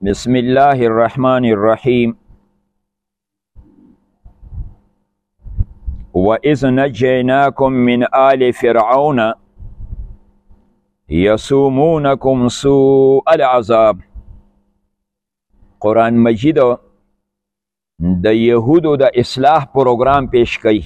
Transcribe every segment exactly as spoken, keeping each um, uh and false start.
بسم الله الرحمن الرحيم. وإذ نجيناكم من آل فرعون يسومونكم سوء العذاب. قرآن مجید د یهودو د اصلاح پروګرام پیش کړي.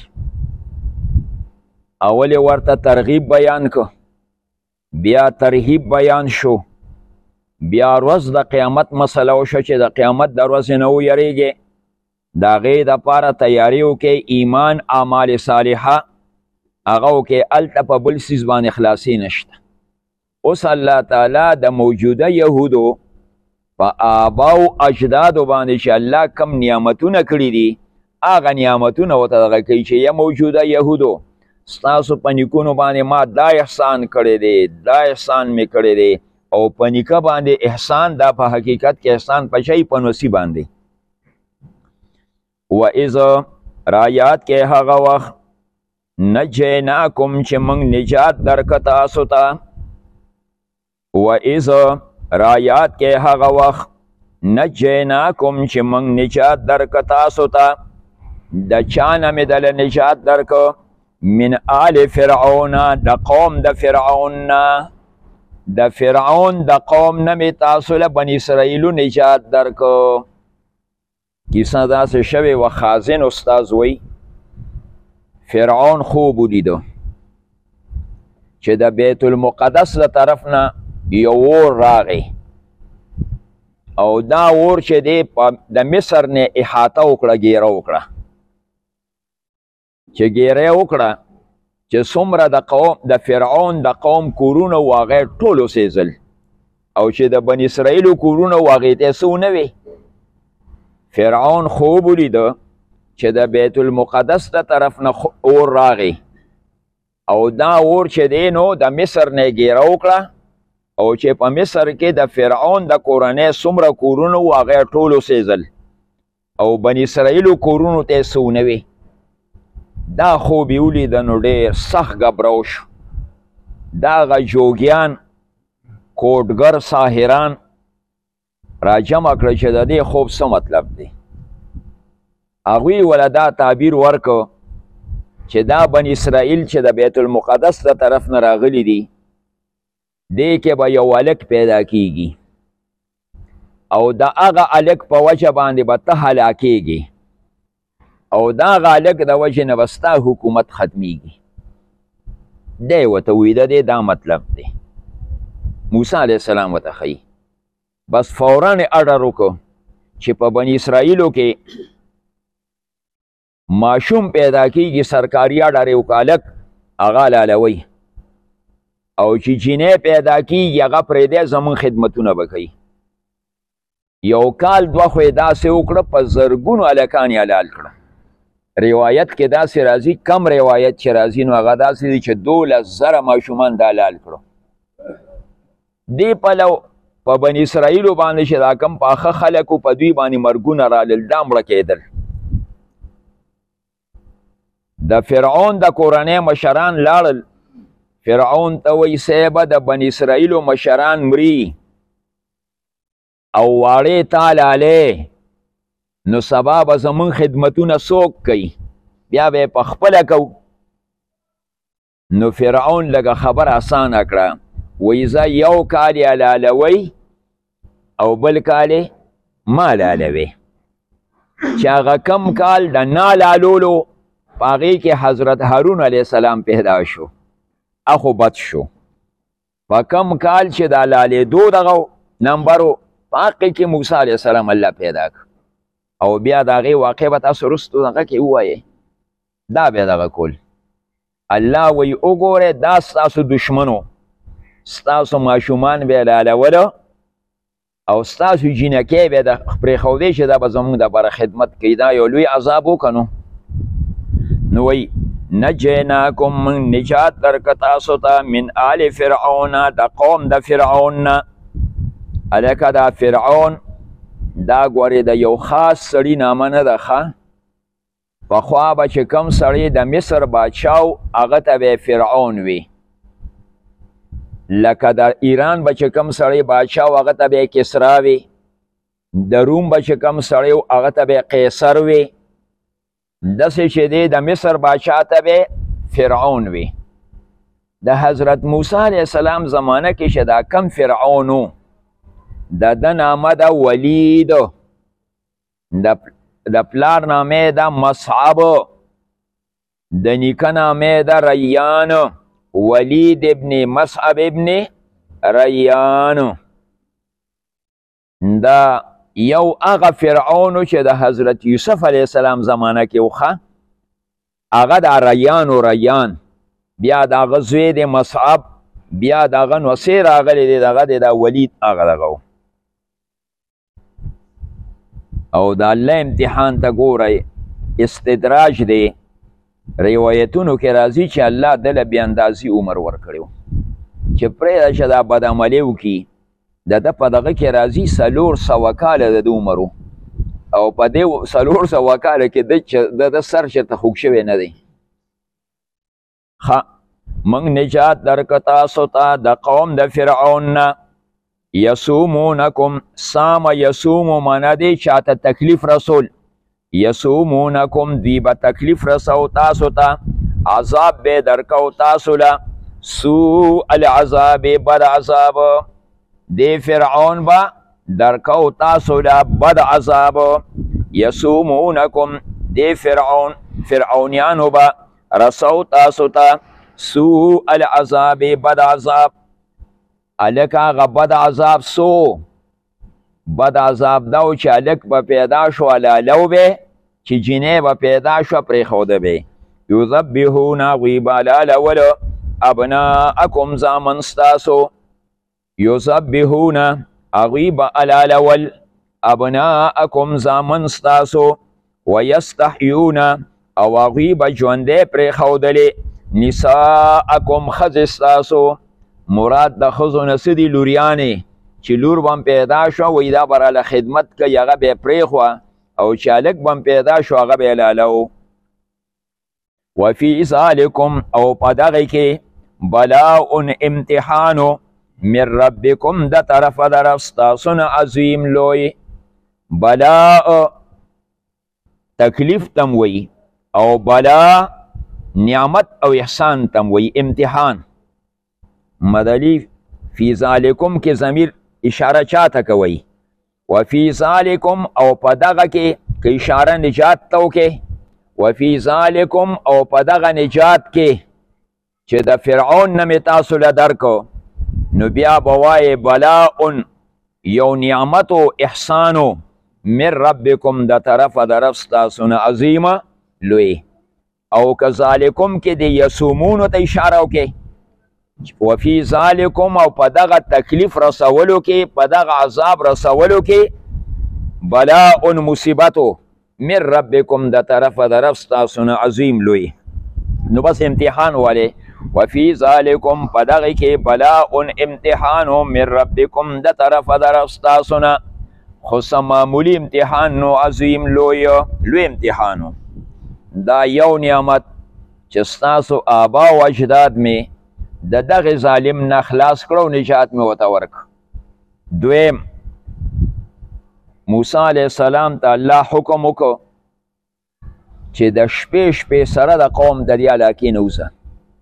اول ورته ترغیب بیان کو، بیا ترهیب بیان شو، بیا ورځ د قیامت مسله وشو چې د قیامت د ورځې نه ویریږئ، د هغې دپاره تیاري وکړئ، ایمان اعمال صالحه هغه وکړئ، هلته په بل څیز باندې خلاصي نشته. اوس الله تعالی د موجوده یهودو په آباو اجدادو باندې چې الله کم نعمتونه کړي دي هغه نعمتونه ورته دغه کوي چې یا موجوده یهودو ستاسو په نیکونو باندې ما دا احسان کړی دی، دا احسان مې کړی دی، او په نیکه باندې احسان دا په حقیقت کې احسان په شی په نوسی باندې. و اذ رایات کې هغه وخت نجیناکم چې موږ نجات درکه تاسو ته. و اذ رایات کې هغه وخت نجیناکم چې موږ نجات درکه تاسو ته. د چا نه مې دله نجات درکه؟ من آل فرعون، د قوم د فرعون نه، د فرعون د قوم نه مې تاسو له بني اسرائیلو نجات درکه. کیسه داسې شوې وه، خازن استاذ وی فرعون خوب ولیده چې د بیت المقدس له طرف نه یو اور راغی، او دا اور چې دی د مصر نه احاطه وکړه، ګیره وکړه. چې ګیره وکړه چې څومره د قوم د فرعون د قوم کورونه و هغه ټول وسېزل، او چې د بني اسرائیلو کورونه و هغې ته څه ونه وې. فرعون خوب ولیده چې د بیت المقدس د طرف نه اور راغی، او دا اور چې دی نو د مصر نه ګیره وکړه، او چې په مصر کې د فرعون د کورنۍ څومره کورونه و هغه ټول وسېزل، او بني اسرائیلو کورونو ته څه ونه وې. دا خوب یې ولیده نو ډېر سخت ګبرو شو. دا هغه جوګیان کوډګر ساحران راجمع کړه چې د دې خوب څه مطلب دی. هغوی وله دا تعبیر ورکو چې دا بني اسرائیل چې د بیت المقدس د طرف نه راغلی دي، دې کې به یو هلک پیدا کیږي، او د هغه هلک په وجه باندې به ته هلاکیږي، او دا هغه هلک د وجې نه به ستا حکومت ختمیږي. دی ورته وی د دې دا مطلب دی. موسی علیه السلام ورته ښیي. بس فورا یې اډر وکړو چې په بني اسرائیلو کې ماشوم پیدا کیږي، سرکاري اډر یې وکړه، هلک هغه لالوی، او چې جینۍ پیدا کیږي هغه پرېږدی زموږ خدمتونه به کوي. یو کال دوه خو یې داسې وکړه، په زرګونو هلکان یې حلال کړه. روایت کې داسې راځي، کم روایت چې راځي نو هغه داسې دی چې دولس زره ماشومان د حلال کړو. دې پلو په بني اسرائیلو باندې چې دا کم پاخه خلک و په دوی باندې مرګونه رالل، دا مړه کېدل. د فرعون د کورنۍ مشران لاړل، فرعون ته وایي صیبه د بني اسرائیلو مشران مري او واړې تا لالې، نو سبا به زمون خدمتونه څوک کوي؟ بیا به یې پخپله کوو. نو فرعون لږه خبر اسانه کړه، وایي زه یو کال یې حلالوئ او بل کال یې ما حلالوې. چې هغه کم کال د نه حلالولو په هغې کې حضرت هارون علیه السلام پیدا شو، اخو بد شو. په کم کال چې د حلالېدو دغه نمبر و په هغې کې موسی علیه السلام الله پیدا کړ، او بیا د هغې واقع به تاسو رستو دغه کې ووایئ. دا بیا دغه کول الله وایي وګورئ دا ستاسو دشمنو، ستاسو ماشومان به یې حلالوله، او ستاسو جینکۍ به یې پرېښودی چې دا به زموږ دپاره خدمت کوي. دا یو لوی عذاب وکړه. نو نو وایي نجیناکم من نجات درکه تاسو ته من آل فرعون، د قوم د فرعون نه. هلکه دا فرعون دا ګورې د یو خاص سړي نامه نه ده ښه. پخوا به چې کوم سړی د مصر بادشاه و هغه ته به فرعون وي، لکه د ایران به چې کوم سړی بادشاه و هغه ته به کسرا وي، د روم به چې کوم سړی و هغه ته به قیصر وي، داسې چې دی د مصر باچا ته به فرعون وي. د حضرت موسی علیه السلام زمانه کې چې دا کم فرعون و د ده نامه ده ولید، د پلار نامه ده مصعب، د نیکه نامه ده ریان، ولید ابن مصعب ابن ریان. دا یو هغه فرعون چې د حضرت یوسف علیه السلام زمانه کې وخه هغه د ریان و ریان، بیا د هغه زوی د مصعب، بیا د هغه نوسی راغلی دی دغه د ولید هغه دغه و. او د الله امتحان ته ګورئ، استدراج دی. روایتونو کې راځي چې الله دله بې اندازې عمر ورکړی و چې پرېږده چې دا بدعملي وکړي. د ده په دغه کې راځي څلور سوه کاله د ده عمر و، او په دې څلور سوه کاله کې د ده سر چېرته خوږ شوی نه دی. ښه موږ نجات درکه تاسو ته د قوم د فرعون نه. یسومونکم، سام یسومو معنا دی چاته تکلیف رسول، یسومونکم دوی به تکلیف رسو تاسو ته، عذاب به درکو تاسو له، سوء العذاب بد عذاب، دی فرعون به درکو تاسو له بد عذاب. یسومونکم دی فرعون فرعونیانو به رسو تاسو ته سوء العذاب بد عذاب. الک هغه بد عذاب سو بد عذاب دا و چې الک به پیدا شو لالو به چې جنې به پیدا شو پرېښوده به. یذبحون هغوی به لالولو ابناءکم زامن ستاسو، یذبحون هغوی به لالول ابناءکم زامن ستاسو، ویستحیون او هغوی به ژوندی پرېښودلې نساءکم ښځې ستاسو. مراد د ښځو نه څه دي؟ لوریانې چې لور به پیدا شو وایي دا به راله خدمت کوي هغه به یې پرېښوه، او چې هلک به پیدا شو هغه به یې لاله. وفي ذلکم او په دغې کې بلاء امتحانو من ربکم د طرفه د رب ستاسو نه عظیم لوی. بلاء تکلیف تم وی، او بلا نعمت او احسان تم وی، امتحان. مدلی فی ذالکم کې ضمیر اشاره چاته کوي؟ وفي ذالکم او په دغه کې که اشاره نجات ته وکې، وفي ذالکم او په دغه نجات کې چې د فرعون نه مې تاسو له درکو، نو بیا به وایې بلاء یو نعمت و احسانو من ربکم د طرفه د رب ستاسو نه عظیمه لوی. او که ذالکم کې د یسومونو ته اشاره وکې، وفي ذالکم او په دغه تکلیف رسولو کې، په دغه عذاب رسولو کې بلاء مصیبتو من ربکم د طرفه د رب ستاسو نه عظیم لوی. نو بس امتحان والی. وفي ذالکم په دغې کې بلاء امتحانو من ربکم د طرفه د رب ستاسو نه، خو څه معمولي امتحان نو عظیم لوی لوی امتحانو. دا یو نعمت چې ستاسو آبا و اجداد می د دغې ظالم نه خلاص کړو، نجات می ورته ورکړ. دویم موسی علیه السلام ته الله حکم وکړ چې د شپې شپې سره د قوم د دې علاقې نه وځه.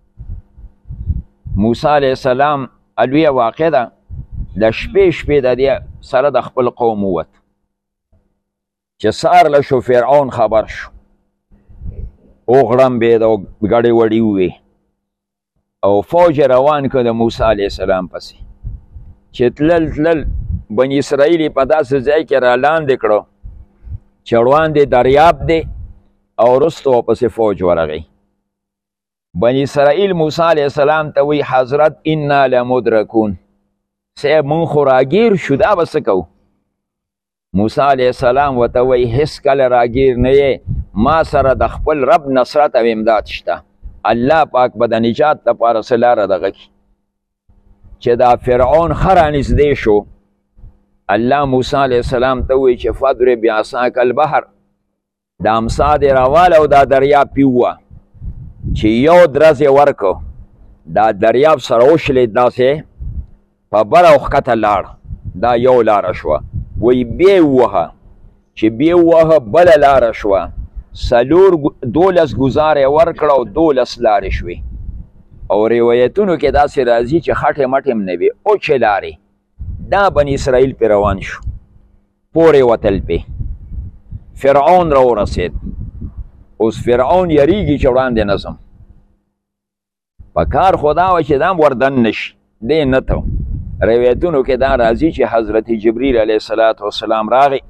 موسی علیه السلام الویه واقع ده، د شپې شپې د دې سره د خپل قوم ووت چې سهار له شو فرعون خبر شو، وغړمبېد او ګډې وړې ووې او فوج روان کړ د موسی علیه السلام پسې، چې تلل تلل بني اسرائیل په داسې ځای کې را لاندې کړو چې روان دی دریاب دی، او وروسته ورپسې فوج ورغی. بني اسرائیل موسی علیه السلام ته وی حضرت انا لمدرکون، صاحب مونږ خو راګیر شو، دا به څه کوو؟ موسی علیه السلام ورته وی هېڅ کله راګیر نه یې، ما سره د خپل رب نصرت او امداد شته، الله پاک به د نجات دپاره څه لاره دغه کړي. چې دا فرعون ښه رانږدې شو، الله موسی علیه السلام ته وی چې فضرب بعصاک البحر، دا امسا دې راواله او دا دریاب پې ووه، چې یو درز یې ورکو، دا دریاب سره وشلېد، داسې په بره او ښکته لاړ، دا یو لاره شوه. وی بیا ووهه چې بیا ووهه بله لاره شوه څلور دولس ګزاره یې ورکړه او دولس لارې شوې او روایتونو کې داسې راځي چې خټې مټې هم نه وي اوچې لارې دا بني اسرائیل پې روان شو پورې وتل پې فرعون را ورسېد اوس فرعون یریږي چې وړاندې نظم په کار خو دا وه چې دا هم وردن نشي دی نه ته روایتونو کې دا راځي چې حضرت جبریل علیه السلام وسلام راغی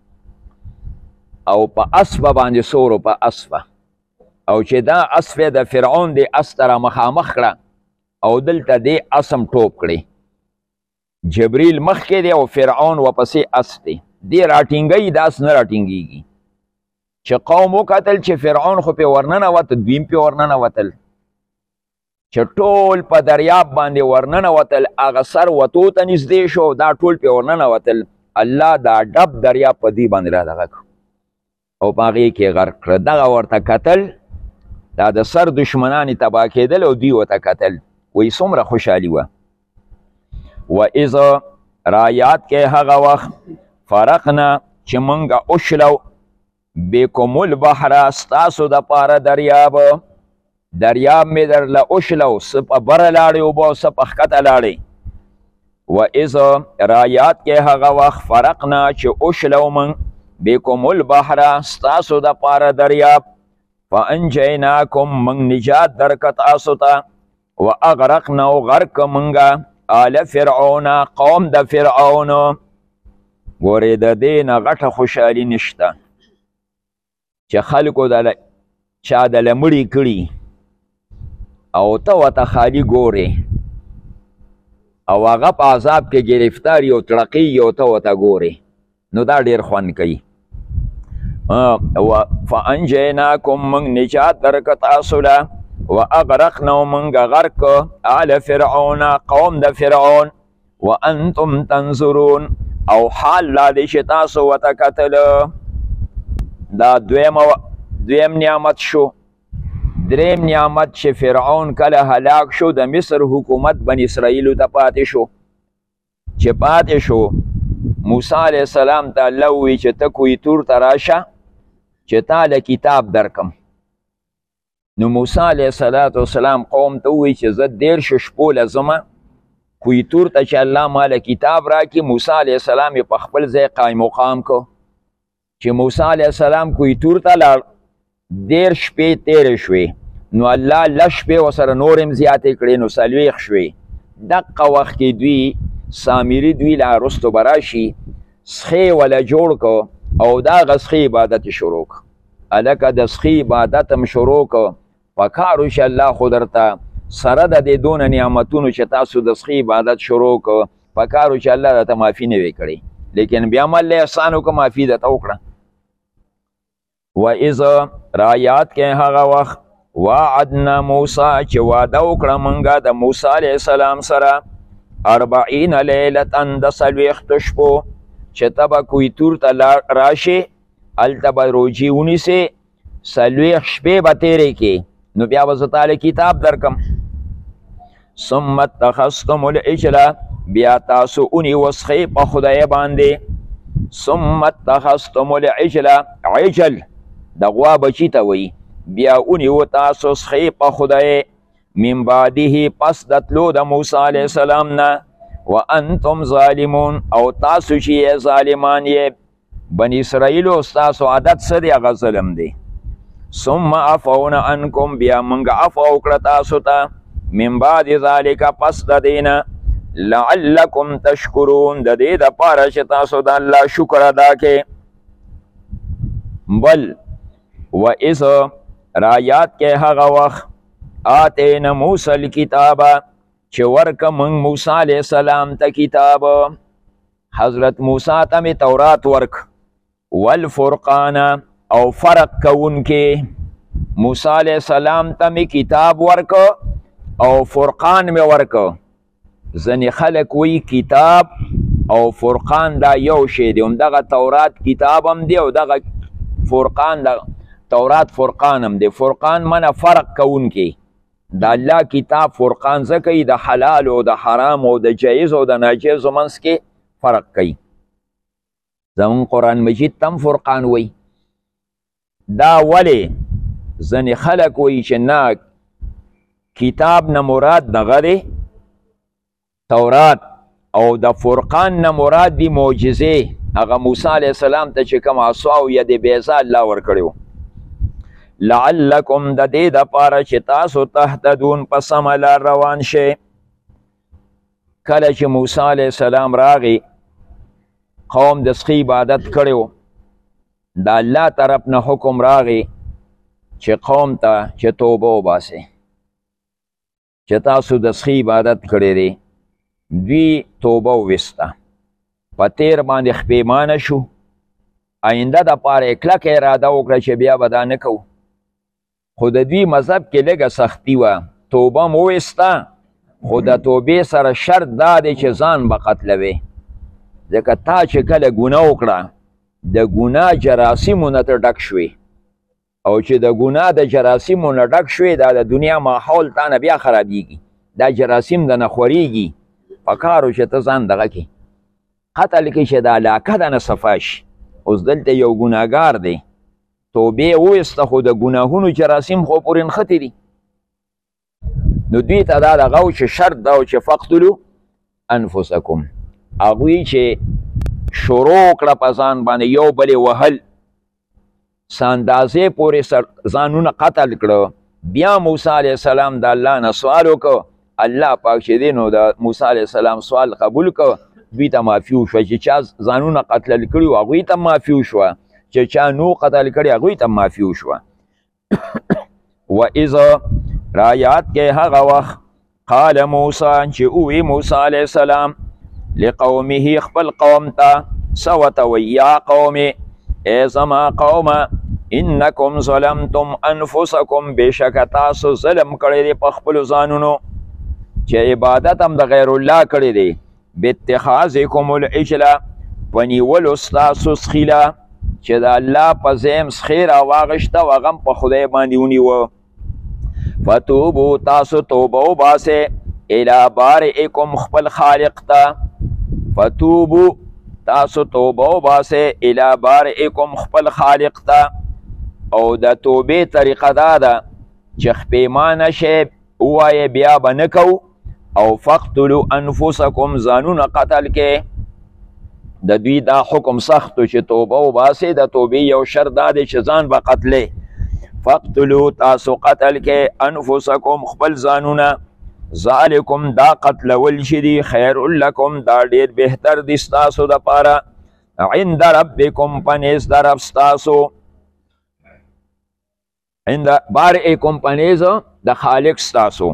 او په اسبه باندې سورو په اسبه او چې دا اسبه د فرعون د اس سره مخامخ کړه او دلته دې اسم ټوپ کړي جبریل مخکې دی او فرعون ورپسې اس دی دې راټینګوي دا اس نه راټینګېږي چې قوم وکتل چې فرعون خو پې ورننوته دوی هم پې ورننوتل چې ټول په دریاب باندې ورننوتل هغه سر وتو ته نږدې شو دا ټول پې ورننوتل الله دا ډب دریاب په دې باندې را دغه کړو او په هغې کې غرق کړه دغه ورته کتل دا د سر دشمنان یې تباه کېدل او دوی ورته کتل وایي څومره خوشحالي وه و اذ را یاد کې هغه وخت فرقنا چې موږ اوشلو بکم البحر ستاسو دپاره دریاب دریاب مې درله اوشلو څه په بره لاړې اوبه او څه په ښکته لاړې و اذ را یاد کې هغه وخت فرقنا چې اوشلو موږ بکم البحر ستاسو دپاره دریاب فانجیناکم موږ نجات درکه تاسو ته و اغرقنا او غرق موږ آل فرعون قوم د فرعون ګورې د دې نه غټه خوشحالي نشته چې خلکو د چا دله مړي کړي او ته ورته خالي ګورې او هغه په عذاب کې گرفتار یو تړقي او ته ورته ګورې نو دا ډېر خوند کوي فانجیناکم موږ نجات درکه تاسو له و اغرقنا موږ غرق آل فرعون قوم د فرعون و انتم تنظرون او حال لا دی چې تاسو ورته کتله دا دویم نعمت شو دریم نعمت چې فرعون کله هلاک شو د مصر حکومت بن اسرائیلو ته پاتې شو چې پاتې شو موسی علیه السلام ته الله ووایي چې ته کوی تور ته راشه چې تا له کتاب درکم نو موسی علیه السلام قوم ته ووایي چې زه دېرشو شپو له ځمه کوی تور ته چې الله ما له کتاب راکړي موسی علیه السلام یې په خپل ځای قایم مقام کو چې موسی علیه السلام کوی تور ته لاړ دېر شپې تېرې شوې نو الله لس شپې ورسره نور هم زیاتې کړې نو څلوېښت شوې دقه وخت کې دوی سامري دوی لا رستو به راشي سخې وله جوړ کو او د هغه سخې عبادت یې شروع کړ هلکه د سخې عبادت هم شروع کړ په کار وشي الله خو درته سره د دې دونه نعمتونو چې تاسو د سخې عبادت شروع کړ په کار وشي الله درته معافي نه وی کړی لیکن بیا هم الله احسان وکړه معافي درته وکړه و اذ را یاد کې هغه وخت وعدنا موسی چې واده وکړه موږ د موسی علیه السلام سره اربعین لیلتن د څلوېښتو شپو چې ته به کوی تور ته راشې هلته به روجې ونیسې څلوېښت شپې به تېرې کې نو بیا به زه تاله کتاب درکم ثم اتخذتم العجل بیا تاسو ونیوه سخې په خدای باندې ثم اتخذتم العجل عجل د غوا بچي ته وایي بیا ونیوه تاسو سخې په خدای من بعده پس د تلو د موسی علیه السلام نه و انتم ظالمون او تاسو چې یې ظالمان یې بني اسرائیلو ستاسو عادت څه دی هغه ظلم دی ثم عفونا عنکم بیا موږ عفو وکړه تاسو ته من بعد ذلک پس د دې نه لعلکم تشکرون د دې دپاره چې تاسو د الله شکر ادا کړئ بل و اذ را یاد کې هغه وخت آتینا موسی الکتاب چې ورکه موږ موسی علیه السلام ته کتاب حضرت موسی ته مې تورات ورک والفرقان او فرق کوونکې موسی علیه السلام ته مې کتاب ورک او فرقان مې ورک ځینې خلک وایي کتاب او فرقان دا یو شی دی همدغه تورات کتاب هم دی او دغه فرقان د تورات فرقان هم دی فرقان منه فرق کوونکی د الله کتاب فرقان څه کوي د حلال او د حرام او د جایز او د ناجیزو منځ کې فرق کوي زمون قرآن مجید تم فرقان وی. دا ولی ځنې خلک وی چې نه کتاب نه مراد دغه دی تورات او د فرقان نه مراد دی معجزې هغه موسی علیه السلام ته چې کوم عصا او ید بیضا الله ورکړی و. لعلکم د دې دپاره چې تاسو تهتدون په سمه لار روان شئ. کله چې موسی علیه السلام راغی قوم د سخي عبادت کړی و د الله طرف نه حکم راغی چې قوم ته چې توبه وباسئ چې تاسو د سخي عبادت کړی دی. دوی توبه وویسته په تیر باندې خپیمانه شو آینده دپاره یې کلکه اراده وکړه چې بیا به دا نه کوو خو د دوی مذهب کې لږه سختي وه. توبه مو وویسته خو د توبې سره شرط دا دی چې ځان به قتلوې ځکه تا چې کله ګناه وکړه د ګناه جراثیمو نه ته ډک شوې او چې د ګناه د جراثیمو نه ډک شوې دا د دنیا ماحول تا نه بیا خرابیږي دا جراثیم د نه خورېږي په کارو چې ته ځان دغه کې قتل کې چې د علاقه د نه صفا شي. اوس دلته یو ګناهګار دی توبې وویسته خو د ګناهونو جراثیم خو پورې نښتې دي نو دوی ته دا دغه و چې شرط دا و چې فقتلو انفسکم هغوی چې شروع کړه په ځان باندې یو بلې وهل څه اندازې پورې ځانونه قتل کړه. بیا موسی علیه السلام د الله نه سوال وکړه الله پاک چې دی نو د موسی علیه السلام سوال قبول کړه دوی ته معافي وشوه چې چا ځانونه قتل کړي وو هغوی ته معافي وشوه چې چا نو قتل کړي هغوی ته معافي وشوه. و اذا را یاد کې هغه وخت قال موسی چې اووی موسی علیه السلام لقومه خپل قوم ته څه ورته وی یا قوم ای زما قومه انکم ظلمتم انفسکم بېشکه تاسو ظلم کړی دی په خپلو ځانونو چې عبادت هم د غیر الله کړی دی باتخاذکم العجله په نیولو ستاسو سخیله چې د الله په ځای م سخی راواغېسته او هغه هم په خدای باندې ونیوه. فتوبو تاسو توبه وباسئ الی بارئکم خپل خالق ته. فتوبو تاسو توبه وباسئ الی بارئکم خپل خالق ته. او د توبې طریقه دا ده چې خپیمانه شئ ووایې بیا به نه کوو او فقتلو انفسکم ځانونه قتل کې. د دوی دا حکم سختو چې توبه وباسئ د توبې یو شرط دا دی چې ځان به قتلې. فقتلو تاسو قتل کې انفسکم خپل ځانونه ذالکم دا قتلول چې دي خیر لکم دا ډېر بهتر دي ستاسو دپاره عند ربکم په نیز د رب ستاسو عند بارئکم په نیز د خالق ستاسو.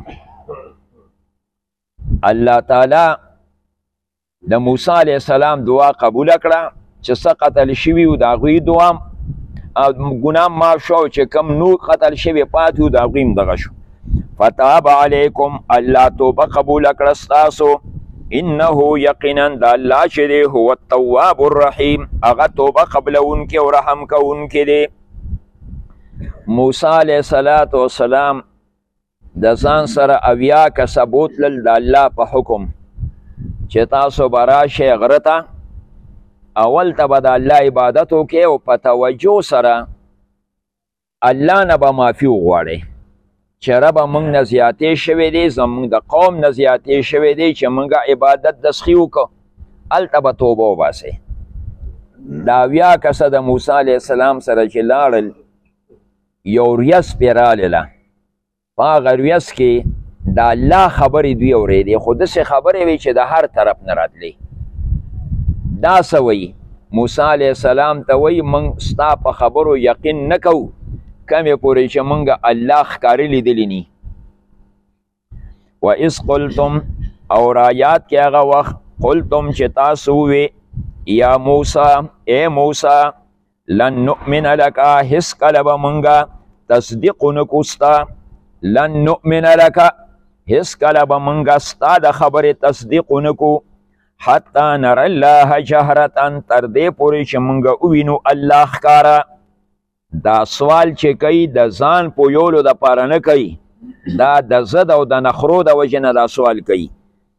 الله تعالی د موسی علیه السلام دعا قبول کړه چې څه قتل شوي و د هغوی دعا ګناه معاف شو چې کم نور قتل شوي پاتې و د هغوی هم دغه شو. فتاب علیکم الله توبه قبول کړه ستاسو انه یقینا د الله چې دی هو التواب الرحیم هغه توبه قبلونکې او رحم کوونکې دی. موسی علیه الصلاة والسلام د ځان سره اویا کسه بوتلل د الله په حکم چې تاسو به راشئ غره ته اول ته به د الله عبادت وکړئ او په توجه سره الله نه به معافي وغواړئ چې ربه موږ نه زیاتې شوی دی زموږ د قوم نه زیاتې شوی دی چې موږ عبادت د سخي وکړو هلته به توبه وباسئ. دا اویا کسه د موسی علیه السلام سره چې لاړل یو ریس پرې راغله په هغه ریس کې د الله خبرې دوی اورېدې خو داسې خبرې وې چې د هر طرف نه راتلې. دا څه وایي موسی علیه السلام ته وایي موږ ستا په خبرو یقین نه کوو کمې پورې چې موږ الله ښکارې لیدلی ني. و اذ قلتم او را یاد کې هغه وخت قلتم چې تاسو ووې یا موسی ای موسی لن نؤمن لکه هیڅ کله به موږ تصدیق ونکړو ستا لن نؤمن لکه هیڅ کله به موږ ستا د خبرې تصدیق ونکړو حتی نر الله جهرتا تر دې پورې چې موږ ووینو الله ښکاره. دا سوال چې کوي د ځان پویولو دپاره نه کوي دا د ضد او د نخرو د وجې نه دا سوال کوي.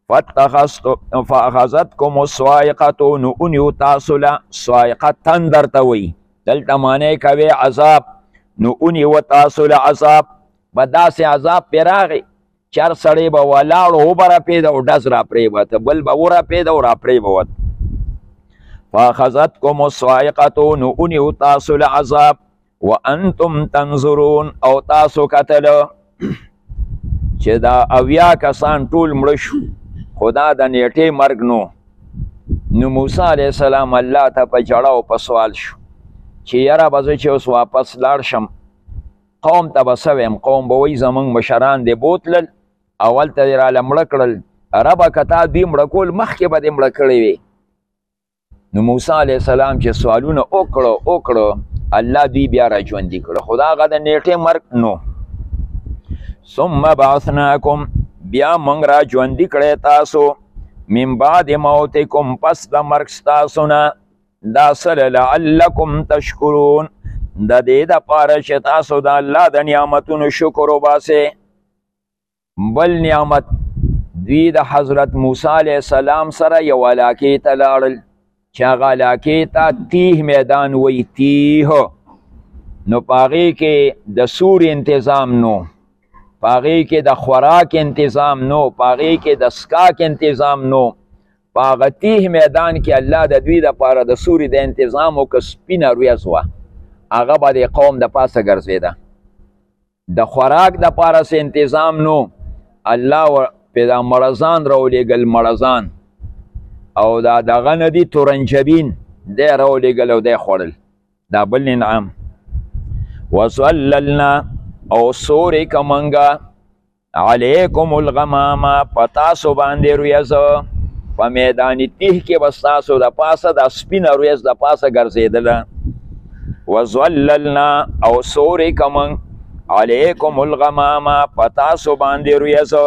فاخذتکم الصاعقه نو اونیو تاسو له صاعقه تندر ته وی دلته معنی کوي عذاب نو اونیو تاسو له عذاب به داسې عذاب پې راغی چې هر سړی به ولاړ و به راپرېږده او ډز راپرېوته بل به ورپرېږده او راپرېوت فاخذتکم الصاعقه نو اونیو تاسو له عذاب وانتم تنظرون او تاسو کتله چې دا اویا کسان ټول مړه شو خو دا د نیټې مرګ نو نو موسی علیه السلام الله ته په جړه او په سوال شو چې یاره به زه چې اوس واپس لاړ شم قوم ته به څه ویم قوم به وایي زموږ مشران دې بوتلل اول ته دې راله مړه کړل ربه که تا دوی مړه کول مخکې به دې مړه کړی وې نو موسی علیه السلام چې سوالونه وکړه وکړه الله دوی بیا را ژوندي کړه خو د هغه د نیټې مرګ نو ثم بعثناکم بیا موږ را ژوندي کړی تاسو من بعد موتکم پس د مرګ ستاسو نه دا سره لعلکم تشکرون د دې دپاره چې تاسو د الله د نعمتونو شکر وباسئ بل نعمت دوی د حضرت موسی علیه السلام سره یو علاقې ته لاړل چې هغه علاقې ته تیه میدان وی تیه نو په هغې کې د سور انتظام نو په هغې کې د خوراک انتظام نو په هغې کې د څښاک انتظام نو په هغه تیه میدان کې الله د دوی دپاره د سوري د انتظام وکړه سپینه ورېځ وه هغه به د قوم د پاسه ګرځېده د خوراک دپاره څه انتظام نو الله پې دا مړزان راولېږل مړزان او دا دغه نه دي تورنجبین دی راولېږل او دی خوړل دا بل انعام وصللنا او سورې که منګه علیکم الغمامه په تاسو باندې ورېځه په میدان تیه کې به ستاسو د پاسه دا سپینه ورېځ د پاسه ګرځېدله وظللنا او سورې که منګ علیکم الغمامه په تاسو باندې ورېځه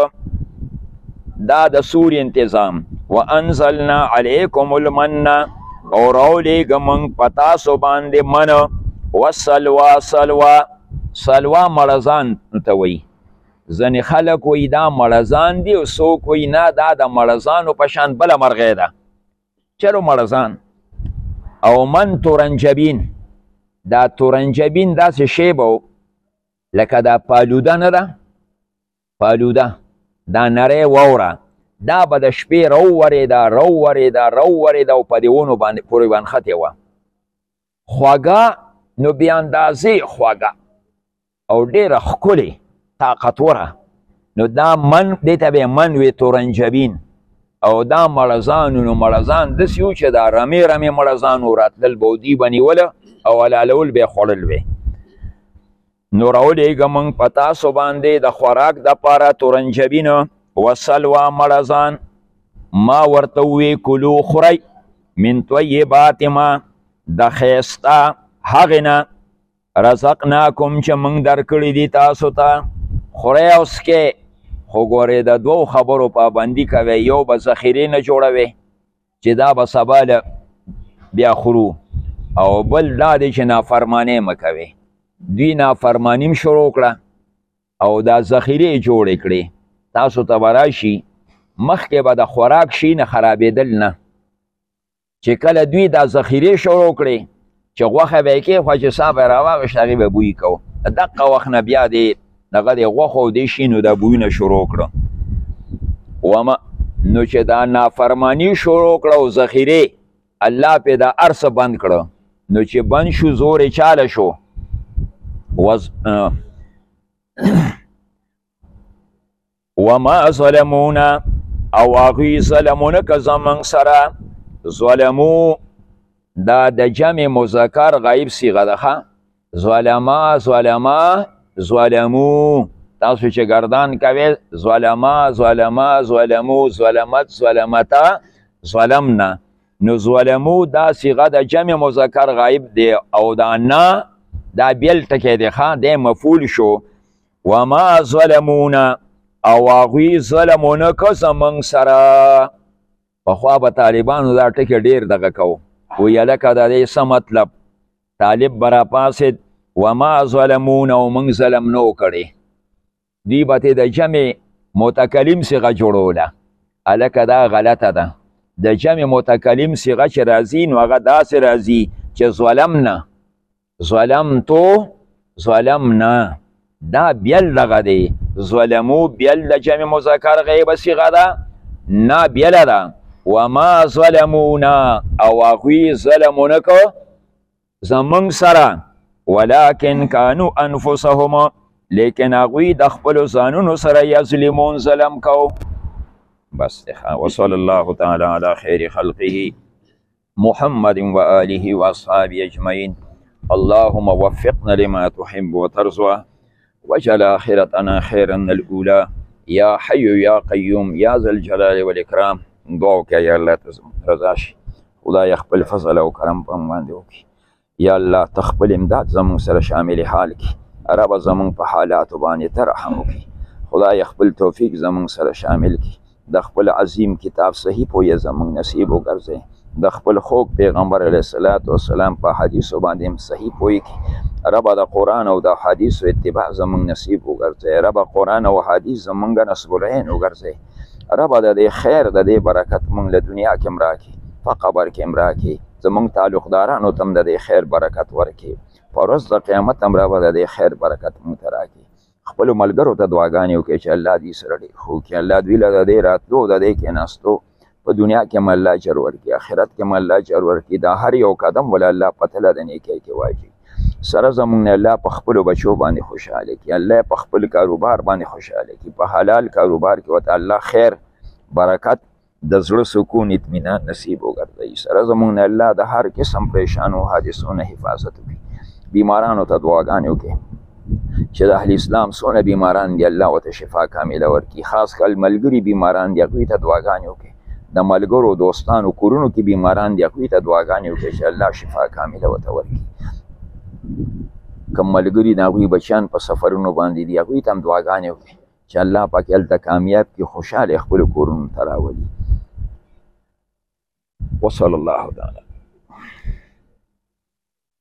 دا د سوري انتظام وانزلنا علیکم المن او راولېږه موږ په تاسو باندې من والسلوا سلوا سلوا مړزان ته وایي ځینې خلک وایي دا مړزان دي او څوک وایي نه دا د مړزانو په شان بله مرغۍ ده چلو مړزان او من تورنجبین دا تورنجبین داسې شی به لکه دا پالوده نه ده پالوده دا نری واوره دا به د شپې راوورېده راوورېده راوورېده او په دې ونو باندې پورې بنختې وه خوږه نو بې اندازې خوږه او ډېره ښکلې طاقتوره نو دا من دې ته به من وې تورنجبین او دا مړزانو نو مړزان داسې وو چې دا رمې رمې مړزان و راتلل به ودي به نیوله او حلالول به یې خوړل وې نو راولېږه موږ په تاسو باندې د خوراک دپاره تورنجبینه وسلوا مړزان ما ورته ووی کلو خورئ من طیبات ما د ښایسته هغې نه رزقناکم چې موږ درکړي دي تاسو ته خورئ او څکئ خو ګورې د دوو خبرو پابندي کوئ یو به ذخیرې نه جوړوئ چې دا به سبا بیا خورو او بل دا دی چې نافرمانۍ مه کوئ دوی نافرمانیم شروع کړه او دا ذخیرې جوړې کړې تاسو ته به راشي مخکې به د خوراک شي نه خرابېدل نه چې کله دوی دا ذخیرې شروع کړې چې غوښه به یې کېښوه چې سا به یې راواغېشت هغې به بوی کو دقه وخت نه بیا دې دغه د غوښو او دې شي نو دا بویونه شروع کړه وما نو چې دا نافرماني شروع کړه او ذخیرې الله پې دا هر څه بند کړه نو چې بند شو زور یې چاله شو وز وما ظلمونا او هغوی ظلمونه که زموږ سره ظلمو دا د جمع مذکر غایب صیغه ده ښه ظلما ظلما ظلمو تاسو چې ګردان کوئ ظلما ظلما ظلمو ظلمت ظلمتا ظلمنا نو ظلمو دا صیغه د جمع مذکر غایب دی او دا نه دا بیل ټکی دی ښه دی مفعول شو وما ظلمونا او هغوی ظلمونه که زموږ سره پخوا به طالبانو دا ټکي ډېر دغه کو وی هلکه د دې څه مطلب طالب به راپاڅېد وما ظلمونه او موږ ظلم نه و کړی دوی به تې د جمع متکلم صیغه جوړوله هلکه دا غلطه ده. د جمع متکلم صیغه چې راځي نو هغه داسې راځي چې ظلمنا، ظلمتو، ظلمنا، دا بیل دغه دی. ظلمو بیل د جمع مذکر غیبه صیغه ده، نه بیله ده. وما ظلمونا، او هغوی ظلم ونه کو زمونږ سره، ولکن کانو انفسهم، لیکن هغوی د خپلو ځانونو سره یظلمون، ظلم کو. بس ده. وصلی الله تعالی علی خیر خلقه محمد و آله و اصحابه اجمعین. اللهم وفقنا لما تحب وترضى واجعل آخرتنا خيرا من الأولى يا حي يا قيوم يا ذا الجلال والإكرام. دعوك يا الله رضاشي خدای خپل فضل او کرم په موږ باندې وکړي. یا الله تخپل امداد زموږ سره شامل حال کړي. رب زموږ په حالاتو باندې ته رحم وکړي. خدای خپل توفیق زموږ سره شامل کړي. د خپل عظیم کتاب صحیح پوهه زموږ نصیب وګرځي. د خپل خوږ پیغمبر علیه الصلاة والسلام په حدیثو باندې صحیح پوهه کړي. رب د قرآن او د حدیثو اتباع زموږ نصیب وګرځي. رب قرآن او حدیث زموږ نصب العین وګرځي. رب د دې خیر د دې برکت موږ له دنیا کې هم راکړي، په قبر کې هم راکړي. زموږ تعلقدارانو ته هم د دې خیر برکت ورکړي. په ورځ د قیامت هم رب د دې خیر برکت موږ ته راکړي. خپلو ملګرو ته دعاګانې وکړي چې الله دې سره ډېر ښه وکړي. الله دوی له د دې راتلو د دې کېناستو په دنیا کې هم الله اجر ورکړي، آخرت کې هم الله اجر ورکړي. دا هر یو قدم ول الله په تله د نیکۍ کې واچوي. سره زموږ نه الله په خپلو بچو باندې خوشحاله کړي. الله په خپل کاروبار باندې خوشحاله کړي. په حلال کاروبار کې ورته الله خیر برکت د زړه سکون اطمینان نصیب وګرځوي. سره زموږ نه الله د هر قسم پریشانو حادثو نه حفاظت وکړي. بیمارانو ته دعاګانې وکړي چې د اهل اسلام څونه بیماران دي الله ورته شفا کامله ورکړي. خاص کل ملګري بیماران دي هغوی ته دعاګانې وکړي. د ملګرو دوستانو کورونو کې بیماران دي هغوی ته دعاګانې وکړي چې الله شفا کامله ورته ورکړي. کوم ملګري د هغوی بچیان په سفرونو باندې دي هغوی ته هم دعاګانې وکړي چې الله پاک هلته کامیاب کړي، خوشحاله خپلو کورونو ته راولي. وصلی الله تعالی